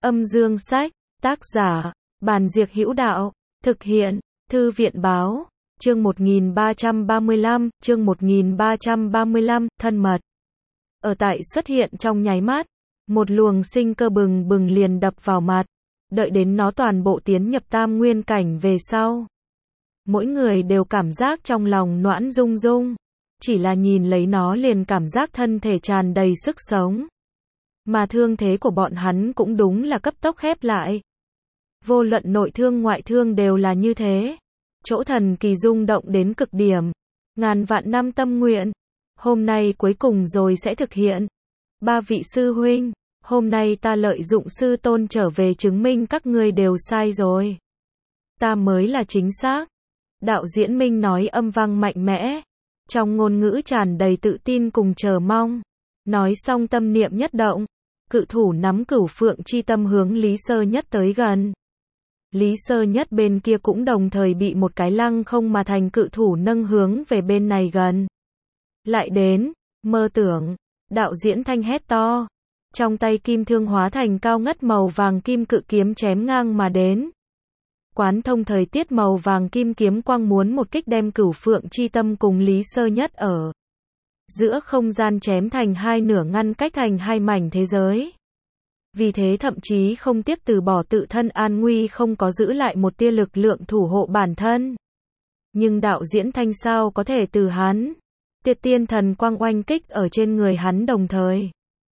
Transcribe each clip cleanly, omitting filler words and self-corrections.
Âm dương sách, tác giả, Bàn Diệc Hữu Đạo, thực hiện, Thư viện báo, chương 1335, chương 1335, thân mật. Ở tại xuất hiện trong nháy mắt, một luồng sinh cơ bừng bừng liền đập vào mặt, đợi đến nó toàn bộ tiến nhập tam nguyên cảnh về sau. Mỗi người đều cảm giác trong lòng noãn rung rung, chỉ là nhìn lấy nó liền cảm giác thân thể tràn đầy sức sống. Mà thương thế của bọn hắn cũng đúng là cấp tốc khép lại. Vô luận nội thương ngoại thương đều là như thế. Chỗ thần kỳ rung động đến cực điểm. Ngàn vạn năm tâm nguyện. Hôm nay cuối cùng rồi sẽ thực hiện. Ba vị sư huynh, hôm nay ta lợi dụng sư tôn trở về chứng minh các ngươi đều sai rồi. Ta mới là chính xác. Đạo Diễn Minh nói âm vang mạnh mẽ. Trong ngôn ngữ tràn đầy tự tin cùng chờ mong. Nói xong tâm niệm nhất động. Cự thủ nắm cửu phượng chi tâm hướng Lý Sơ Nhất tới gần. Lý Sơ Nhất bên kia cũng đồng thời bị một cái lăng không mà thành cự thủ nâng hướng về bên này gần. Lại đến, mơ tưởng, Đạo Diễn Thanh hét to. Trong tay kim thương hóa thành cao ngất màu vàng kim cự kiếm chém ngang mà đến. Quán thông thời tiết màu vàng kim kiếm quang muốn một kích đem cửu phượng chi tâm cùng Lý Sơ Nhất ở giữa không gian chém thành hai nửa, ngăn cách thành hai mảnh thế giới. Vì thế thậm chí không tiếc từ bỏ tự thân an nguy, không có giữ lại một tia lực lượng thủ hộ bản thân. Nhưng Đạo Diễn Thanh sao có thể từ hắn Tiệt tiên thần quang oanh kích ở trên người hắn đồng thời.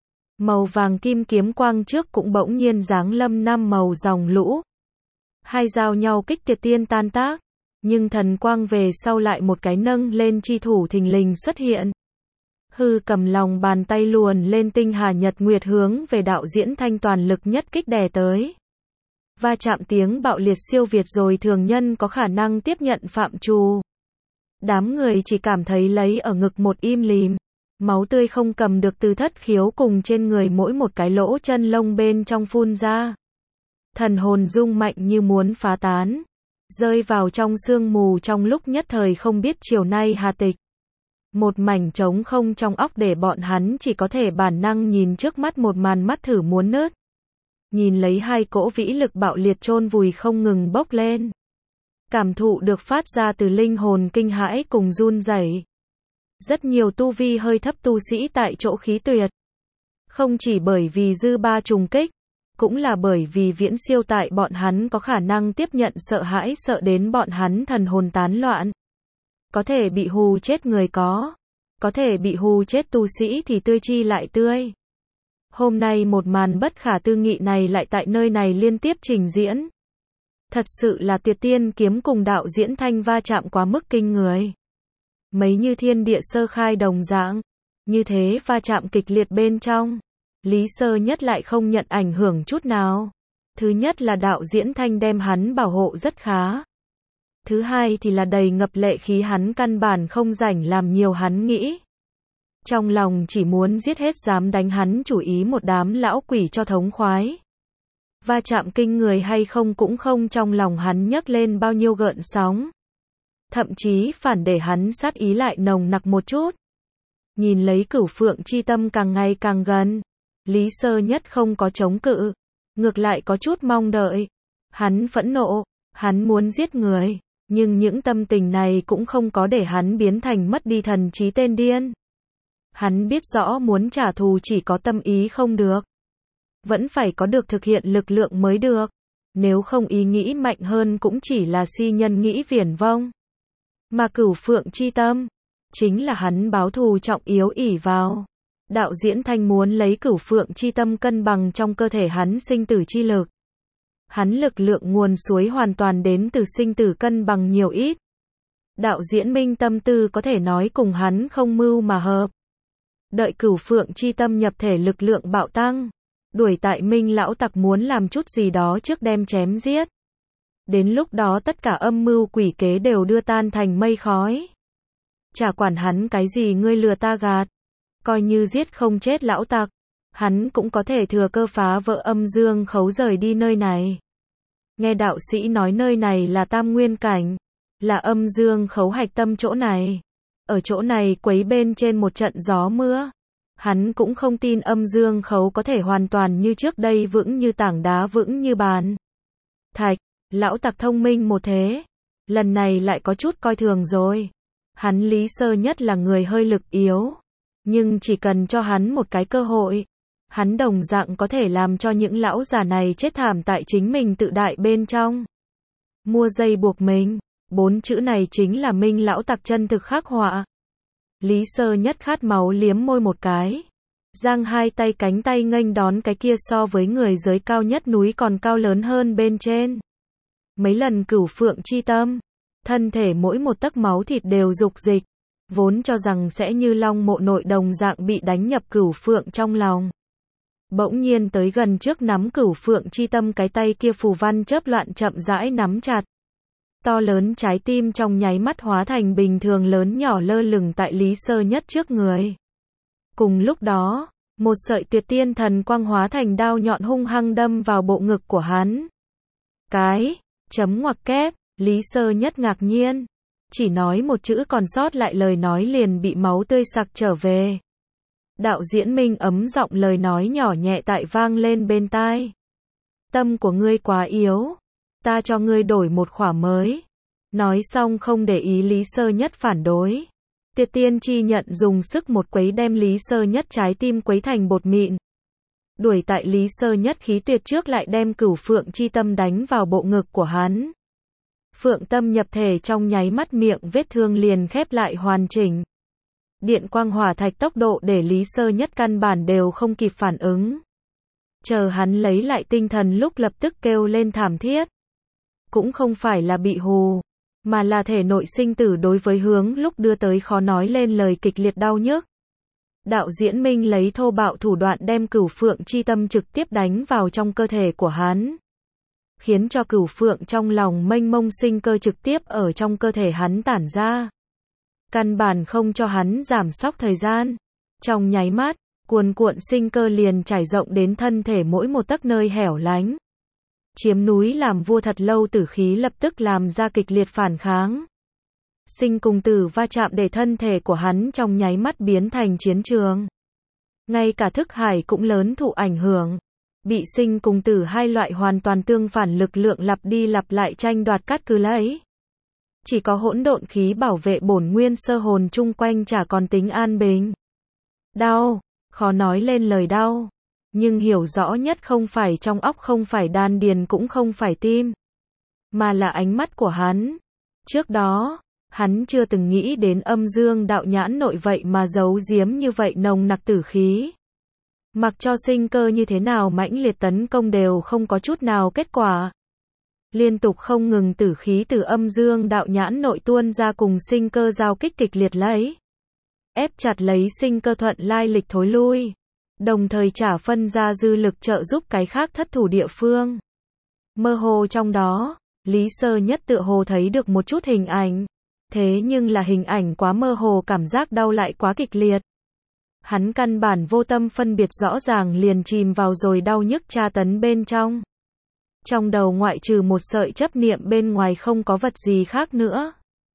Màu vàng kim kiếm quang trước cũng bỗng nhiên giáng lâm năm màu dòng lũ. Hai giao nhau kích tiệt tiên tan tác. Nhưng thần quang về sau lại một cái nâng lên chi thủ thình lình xuất hiện. Hư cầm lòng bàn tay luồn lên tinh hà nhật nguyệt hướng về Đạo Diễn Thanh toàn lực nhất kích đè tới. Va chạm tiếng bạo liệt siêu việt rồi thường nhân có khả năng tiếp nhận phạm trù. Đám người chỉ cảm thấy lấy ở ngực một im lìm. Máu tươi không cầm được từ thất khiếu cùng trên người mỗi một cái lỗ chân lông bên trong phun ra. Thần hồn rung mạnh như muốn phá tán. Rơi vào trong sương mù, trong lúc nhất thời không biết chiều nay hà tịch. Một mảnh trống không trong óc để bọn hắn chỉ có thể bản năng nhìn trước mắt một màn, mắt thử muốn nứt. Nhìn lấy hai cỗ vĩ lực bạo liệt chôn vùi không ngừng bốc lên. Cảm thụ được phát ra từ linh hồn kinh hãi cùng run rẩy. Rất nhiều tu vi hơi thấp tu sĩ tại chỗ khí tuyệt. Không chỉ bởi vì dư ba trùng kích, cũng là bởi vì viễn siêu tại bọn hắn có khả năng tiếp nhận sợ hãi, sợ đến bọn hắn thần hồn tán loạn. Có thể bị hù chết người có thể bị hù chết tu sĩ thì tươi chi lại tươi. Hôm nay một màn bất khả tư nghị này lại tại nơi này liên tiếp trình diễn. Thật sự là tuyệt tiên kiếm cùng Đạo Diễn Thanh va chạm quá mức kinh người. Mấy như thiên địa sơ khai đồng dạng. Như thế va chạm kịch liệt bên trong. Lý Sơ Nhất lại không nhận ảnh hưởng chút nào. Thứ nhất là Đạo Diễn Thanh đem hắn bảo hộ rất khá. Thứ hai thì là đầy ngập lệ khí, hắn căn bản không rảnh làm nhiều, hắn nghĩ. Trong lòng chỉ muốn giết hết dám đánh hắn chủ ý một đám lão quỷ cho thống khoái. Va chạm kinh người hay không cũng không trong lòng hắn nhấc lên bao nhiêu gợn sóng. Thậm chí phản để hắn sát ý lại nồng nặc một chút. Nhìn lấy cửu phượng chi tâm càng ngày càng gần. Lý Sơ Nhất không có chống cự. Ngược lại có chút mong đợi. Hắn phẫn nộ. Hắn muốn giết người. Nhưng những tâm tình này cũng không có để hắn biến thành mất đi thần trí tên điên. Hắn biết rõ muốn trả thù chỉ có tâm ý không được. Vẫn phải có được thực hiện lực lượng mới được. Nếu không ý nghĩ mạnh hơn cũng chỉ là si nhân nghĩ viển vông. Mà cửu phượng chi tâm, chính là hắn báo thù trọng yếu ỷ vào. Đạo Diễn Thanh muốn lấy cửu phượng chi tâm cân bằng trong cơ thể hắn sinh tử chi lực. Hắn lực lượng nguồn suối hoàn toàn đến từ sinh tử cân bằng nhiều ít. Đạo Diễn Minh tâm tư có thể nói cùng hắn không mưu mà hợp. Đợi cửu phượng chi tâm nhập thể, lực lượng bạo tăng. Đuổi tại Minh lão tặc muốn làm chút gì đó trước đem chém giết. Đến lúc đó tất cả âm mưu quỷ kế đều đưa tan thành mây khói. Chả quản hắn cái gì ngươi lừa ta gạt. Coi như giết không chết lão tặc, hắn cũng có thể thừa cơ phá vỡ âm dương khấu rời đi nơi này. Nghe đạo sĩ nói nơi này là tam nguyên cảnh, là âm dương khấu hạch tâm chỗ này. Ở chỗ này quấy bên trên một trận gió mưa. Hắn cũng không tin Âm Dương Khấu có thể hoàn toàn như trước đây vững như tảng đá vững như bàn thạch. Lão tặc thông minh một thế, lần này lại có chút coi thường rồi. Hắn Lý Sơ Nhất là người hơi lực yếu, nhưng chỉ cần cho hắn một cái cơ hội, hắn đồng dạng có thể làm cho những lão già này chết thảm tại chính mình tự đại bên trong. Mua dây buộc mình, 4 chữ này chính là Minh lão tặc chân thực khắc họa. Lý Sơ Nhất khát máu liếm môi một cái, giang hai tay cánh tay nghênh đón cái kia so với người giới cao nhất núi còn cao lớn hơn bên trên. Mấy lần Cửu Phượng chi tâm, thân thể mỗi một tấc máu thịt đều dục dịch, vốn cho rằng sẽ như Long Mộ Nội đồng dạng bị đánh nhập Cửu Phượng trong lòng. Bỗng nhiên tới gần trước nắm Cửu Phượng chi tâm cái tay kia phù văn chớp loạn chậm rãi nắm chặt. To lớn trái tim trong nháy mắt hóa thành bình thường lớn nhỏ lơ lửng tại Lý Sơ Nhất trước người. Cùng lúc đó, một sợi tuyệt tiên thần quang hóa thành đao nhọn hung hăng đâm vào bộ ngực của hắn. Cái, chấm ngoặc kép, Lý Sơ Nhất ngạc nhiên. Chỉ nói một chữ còn sót lại lời nói liền bị máu tươi sặc trở về. Đạo diễn Minh ấm giọng lời nói nhỏ nhẹ tại vang lên bên tai. Tâm của ngươi quá yếu, ta cho ngươi đổi một khỏa mới. Nói xong không để ý Lý Sơ Nhất phản đối. Tuyệt tiên chi nhận dùng sức một quấy đem Lý Sơ Nhất trái tim quấy thành bột mịn. Đuổi tại Lý Sơ Nhất khí tuyệt trước lại đem Cửu Phượng chi tâm đánh vào bộ ngực của hắn. Phượng tâm nhập thể trong nháy mắt miệng vết thương liền khép lại hoàn chỉnh. Điện quang hỏa thạch tốc độ để Lý Sơ Nhất căn bản đều không kịp phản ứng. Chờ hắn lấy lại tinh thần lúc lập tức kêu lên thảm thiết. Cũng không phải là bị hù, mà là thể nội sinh tử đối với hướng lúc đưa tới khó nói lên lời kịch liệt đau nhức. Đạo diễn Minh lấy thô bạo thủ đoạn đem Cửu Phượng chi tâm trực tiếp đánh vào trong cơ thể của hắn. Khiến cho Cửu Phượng trong lòng mênh mông sinh cơ trực tiếp ở trong cơ thể hắn tản ra. Căn bản không cho hắn giảm sóc thời gian. Trong nháy mắt, cuồn cuộn sinh cơ liền trải rộng đến thân thể mỗi một tấc nơi hẻo lánh. Chiếm núi làm vua thật lâu tử khí lập tức làm ra kịch liệt phản kháng. Sinh cùng tử va chạm để thân thể của hắn trong nháy mắt biến thành chiến trường. Ngay cả thức hải cũng lớn thụ ảnh hưởng. Bị sinh cùng tử hai loại hoàn toàn tương phản lực lượng lặp đi lặp lại tranh đoạt cắt cứ lấy. Chỉ có hỗn độn khí bảo vệ bổn nguyên sơ hồn chung quanh chả còn tính an bình. Đau, khó nói lên lời đau. Nhưng hiểu rõ nhất không phải trong óc, không phải đan điền, cũng không phải tim, mà là ánh mắt của hắn. Trước đó, hắn chưa từng nghĩ đến âm dương đạo nhãn nội vậy mà giấu giếm như vậy nồng nặc tử khí. Mặc cho sinh cơ như thế nào mãnh liệt tấn công đều không có chút nào kết quả. Liên tục không ngừng tử khí từ âm dương đạo nhãn nội tuôn ra cùng sinh cơ giao kích kịch liệt lấy. Ép chặt lấy sinh cơ thuận lai lịch thối lui. Đồng thời trả phân ra dư lực trợ giúp cái khác thất thủ địa phương. Mơ hồ trong đó, Lý Sơ Nhất tựa hồ thấy được một chút hình ảnh. Thế nhưng là hình ảnh quá mơ hồ, cảm giác đau lại quá kịch liệt. Hắn căn bản vô tâm phân biệt rõ ràng liền chìm vào rồi đau nhức tra tấn bên trong. Trong đầu ngoại trừ một sợi chấp niệm bên ngoài không có vật gì khác nữa.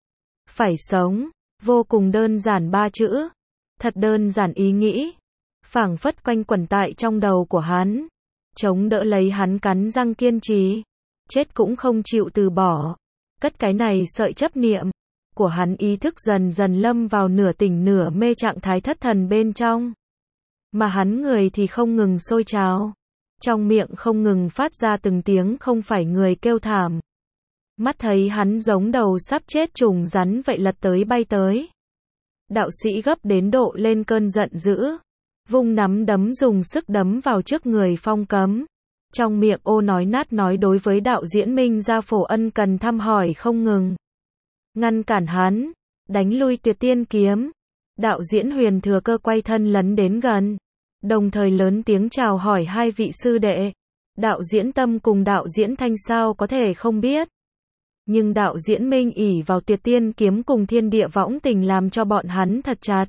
Phải sống, vô cùng đơn giản 3 chữ. Thật đơn giản ý nghĩ. Phảng phất quanh quẩn tại trong đầu của hắn. Chống đỡ lấy hắn cắn răng kiên trì. Chết cũng không chịu từ bỏ. Cất cái này sợi chấp niệm của hắn, ý thức dần dần lâm vào nửa tỉnh nửa mê trạng thái thất thần bên trong. Mà hắn người thì không ngừng sôi trào. Trong miệng không ngừng phát ra từng tiếng không phải người kêu thảm. Mắt thấy hắn giống đầu sắp chết trùng rắn vậy lật tới bay tới. Đạo sĩ gấp đến độ lên cơn giận dữ. Vung nắm đấm dùng sức đấm vào trước người Phong Cấm. Trong miệng ô nói nát nói đối với đạo diễn Minh ra phổ ân cần thăm hỏi không ngừng. Ngăn cản hắn, đánh lui tuyệt tiên kiếm. Đạo diễn Huyền thừa cơ quay thân lấn đến gần. Đồng thời lớn tiếng chào hỏi hai vị sư đệ. Đạo diễn Tâm cùng đạo diễn Thanh sao có thể không biết. Nhưng đạo diễn Minh ỷ vào tuyệt tiên kiếm cùng thiên địa võng tình làm cho bọn hắn thật chặt.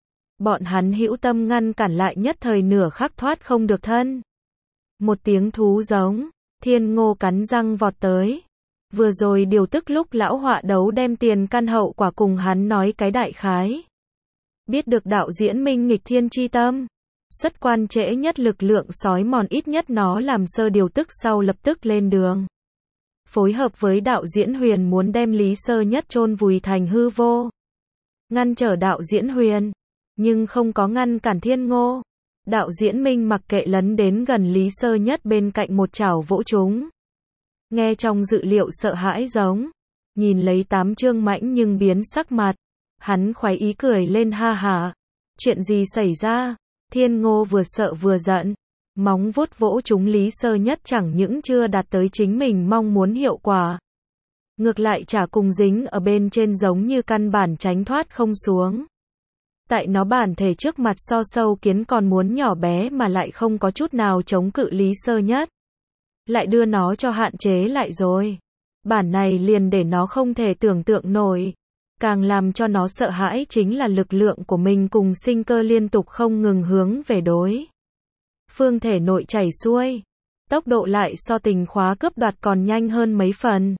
Bọn hắn hữu tâm ngăn cản lại nhất thời nửa khắc thoát không được thân. Một tiếng thú giống, Thiên Ngô cắn răng vọt tới. Vừa rồi điều tức lúc lão họa đấu đem tiền căn hậu quả cùng hắn nói cái đại khái. Biết được đạo diễn Minh nghịch thiên chi tâm. Xuất quan trễ nhất lực lượng sói mòn ít nhất nó làm sơ điều tức sau lập tức lên đường. Phối hợp với đạo diễn Huyền muốn đem Lý Sơ Nhất chôn vùi thành hư vô. Ngăn trở đạo diễn Huyền, nhưng không có ngăn cản Thiên Ngô. Đạo diễn Minh mặc kệ lấn đến gần Lý Sơ Nhất bên cạnh một chảo vỗ chúng. Nghe trong dự liệu sợ hãi giống. Nhìn lấy 8 Trương Mãnh nhưng biến sắc mặt. Hắn khoái ý cười lên ha hả. Chuyện gì xảy ra? Thiên Ngô vừa sợ vừa giận. Móng vuốt vỗ chúng Lý Sơ Nhất chẳng những chưa đạt tới chính mình mong muốn hiệu quả. Ngược lại chả cùng dính ở bên trên giống như căn bản tránh thoát không xuống. Tại nó bản thể trước mặt so sâu kiến còn muốn nhỏ bé mà lại không có chút nào chống cự Lý Sơ Nhất. Lại đưa nó cho hạn chế lại rồi. Bản này liền để nó không thể tưởng tượng nổi. Càng làm cho nó sợ hãi chính là lực lượng của mình cùng sinh cơ liên tục không ngừng hướng về đối phương thể nội chảy xuôi. Tốc độ lại so tình khóa cướp đoạt còn nhanh hơn mấy phần.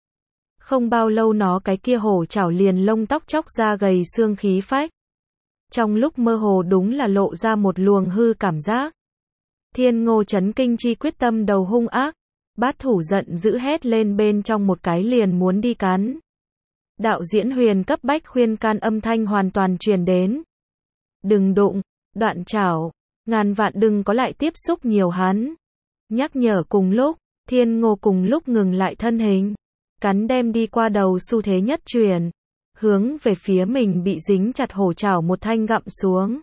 Không bao lâu nó cái kia hổ chảo liền lông tóc chóc ra gầy xương khí phách. Trong lúc mơ hồ đúng là lộ ra một luồng hư cảm giác. Thiên Ngô chấn kinh chi quyết tâm đầu hung ác. Bát thủ giận dữ hét lên bên trong một cái liền muốn đi cắn. Đạo diễn Huyền cấp bách khuyên can âm thanh hoàn toàn truyền đến. Đừng đụng, đoạn chảo, ngàn vạn đừng có lại tiếp xúc nhiều hắn. Nhắc nhở cùng lúc, Thiên Ngô cùng lúc ngừng lại thân hình. Cắn đem đi qua đầu xu thế nhất truyền. Hướng về phía mình bị dính chặt hổ chảo một thanh gặm xuống.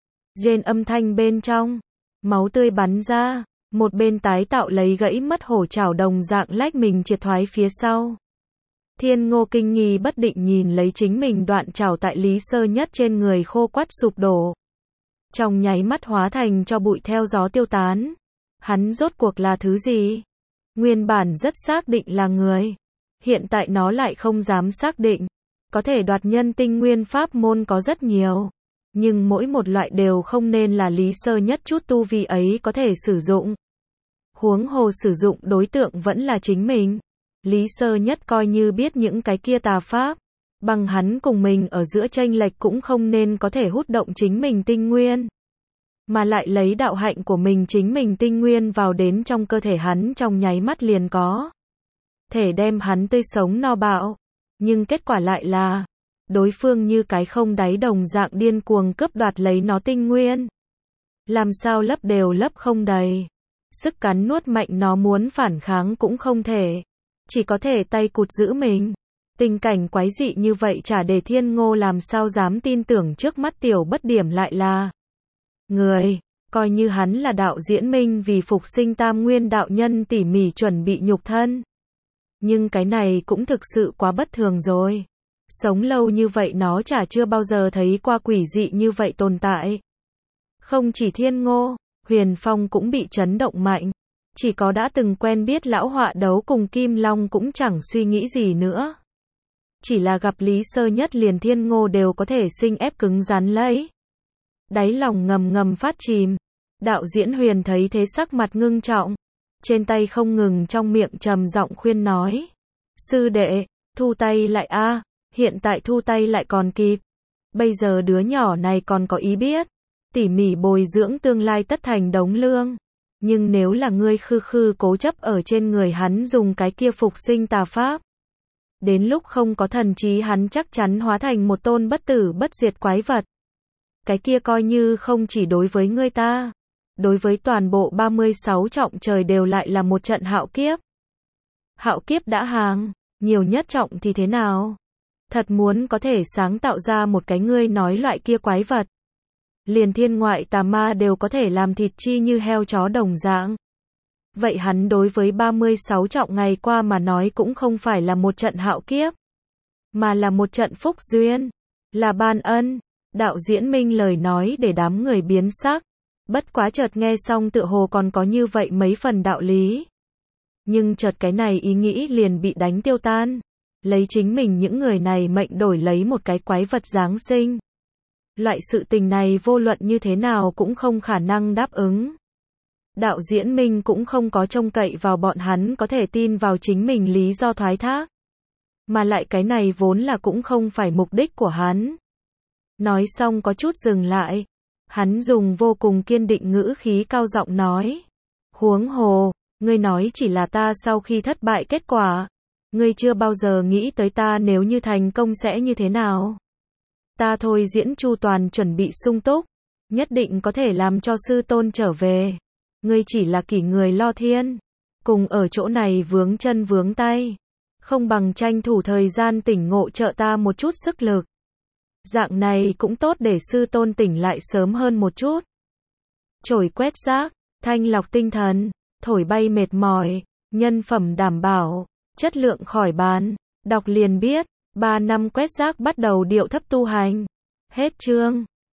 Rên âm thanh bên trong. Máu tươi bắn ra. Một bên tái tạo lấy gãy mất hổ chảo đồng dạng lách mình triệt thoái phía sau. Thiên Ngô kinh nghi bất định nhìn lấy chính mình đoạn chảo tại Lý Sơ Nhất trên người khô quắt sụp đổ. Trong nháy mắt hóa thành cho bụi theo gió tiêu tán. Hắn rốt cuộc là thứ gì? Nguyên bản rất xác định là người. Hiện tại nó lại không dám xác định. Có thể đoạt nhân tinh nguyên pháp môn có rất nhiều. Nhưng mỗi một loại đều không nên là Lý Sơ Nhất chút tu vi ấy có thể sử dụng. Huống hồ sử dụng đối tượng vẫn là chính mình. Lý Sơ Nhất coi như biết những cái kia tà pháp. Bằng hắn cùng mình ở giữa chênh lệch cũng không nên có thể hút động chính mình tinh nguyên. Mà lại lấy đạo hạnh của mình chính mình tinh nguyên vào đến trong cơ thể hắn trong nháy mắt liền có. Thể đem hắn tươi sống no bạo. Nhưng kết quả lại là. Đối phương như cái không đáy đồng dạng điên cuồng cướp đoạt lấy nó tinh nguyên. Làm sao lấp đều lấp không đầy. Sức cắn nuốt mạnh nó muốn phản kháng cũng không thể. Chỉ có thể tay cụt giữ mình. Tình cảnh quái dị như vậy chả để Thiên Ngô làm sao dám tin tưởng trước mắt tiểu bất điểm lại là người. Coi như hắn là đạo diễn Minh vì phục sinh tam nguyên đạo nhân tỉ mỉ chuẩn bị nhục thân. Nhưng cái này cũng thực sự quá bất thường rồi. Sống lâu như vậy nó chả chưa bao giờ thấy qua quỷ dị như vậy tồn tại. Không chỉ Thiên Ngô, Huyền Phong cũng bị chấn động mạnh. Chỉ có đã từng quen biết lão họa đấu cùng Kim Long cũng chẳng suy nghĩ gì nữa. Chỉ là gặp Lý Sơ Nhất liền Thiên Ngô đều có thể sinh ép cứng rắn lấy. Đáy lòng ngầm ngầm phát chìm. Đạo diễn Huyền thấy thế sắc mặt ngưng trọng. Trên tay không ngừng trong miệng trầm giọng khuyên nói. Sư đệ, thu tay lại a, hiện tại thu tay lại còn kịp. Bây giờ đứa nhỏ này còn có ý biết. Tỉ mỉ bồi dưỡng tương lai tất thành đống lương. Nhưng nếu là ngươi khư khư cố chấp ở trên người hắn dùng cái kia phục sinh tà pháp. Đến lúc không có thần trí hắn chắc chắn hóa thành một tôn bất tử bất diệt quái vật. Cái kia coi như không chỉ đối với ngươi ta. Đối với toàn bộ 36 trọng trời đều lại là một trận hạo kiếp. Hạo kiếp đã hàng, nhiều nhất trọng thì thế nào? Thật muốn có thể sáng tạo ra một cái ngươi nói loại kia quái vật. Liền thiên ngoại tà ma đều có thể làm thịt chi như heo chó đồng dạng. Vậy hắn đối với 36 trọng ngày qua mà nói cũng không phải là một trận hạo kiếp. Mà là một trận phúc duyên. Là ban ân. Đạo diễn Minh lời nói để đám người biến sắc. Bất quá chợt nghe xong tựa hồ còn có như vậy mấy phần đạo lý. Nhưng chợt cái này ý nghĩ liền bị đánh tiêu tan. Lấy chính mình những người này mệnh đổi lấy một cái quái vật giáng sinh. Loại sự tình này vô luận như thế nào cũng không khả năng đáp ứng. Đạo diễn Minh cũng không có trông cậy vào bọn hắn có thể tin vào chính mình lý do thoái thác. Mà lại cái này vốn là cũng không phải mục đích của hắn. Nói xong có chút dừng lại. Hắn dùng vô cùng kiên định ngữ khí cao giọng nói. Huống hồ, ngươi nói chỉ là ta sau khi thất bại kết quả. Ngươi chưa bao giờ nghĩ tới ta nếu như thành công sẽ như thế nào. Ta thôi diễn chu toàn chuẩn bị sung túc. Nhất định có thể làm cho sư tôn trở về. Ngươi chỉ là kỷ người lo thiên. Cùng ở chỗ này vướng chân vướng tay. Không bằng tranh thủ thời gian tỉnh ngộ trợ ta một chút sức lực. Dạng này cũng tốt để sư tôn tỉnh lại sớm hơn một chút. Chổi quét rác, thanh lọc tinh thần, thổi bay mệt mỏi, nhân phẩm đảm bảo, chất lượng khỏi bàn. Đọc liền biết, 3 năm quét rác bắt đầu điệu thấp tu hành. Hết chương.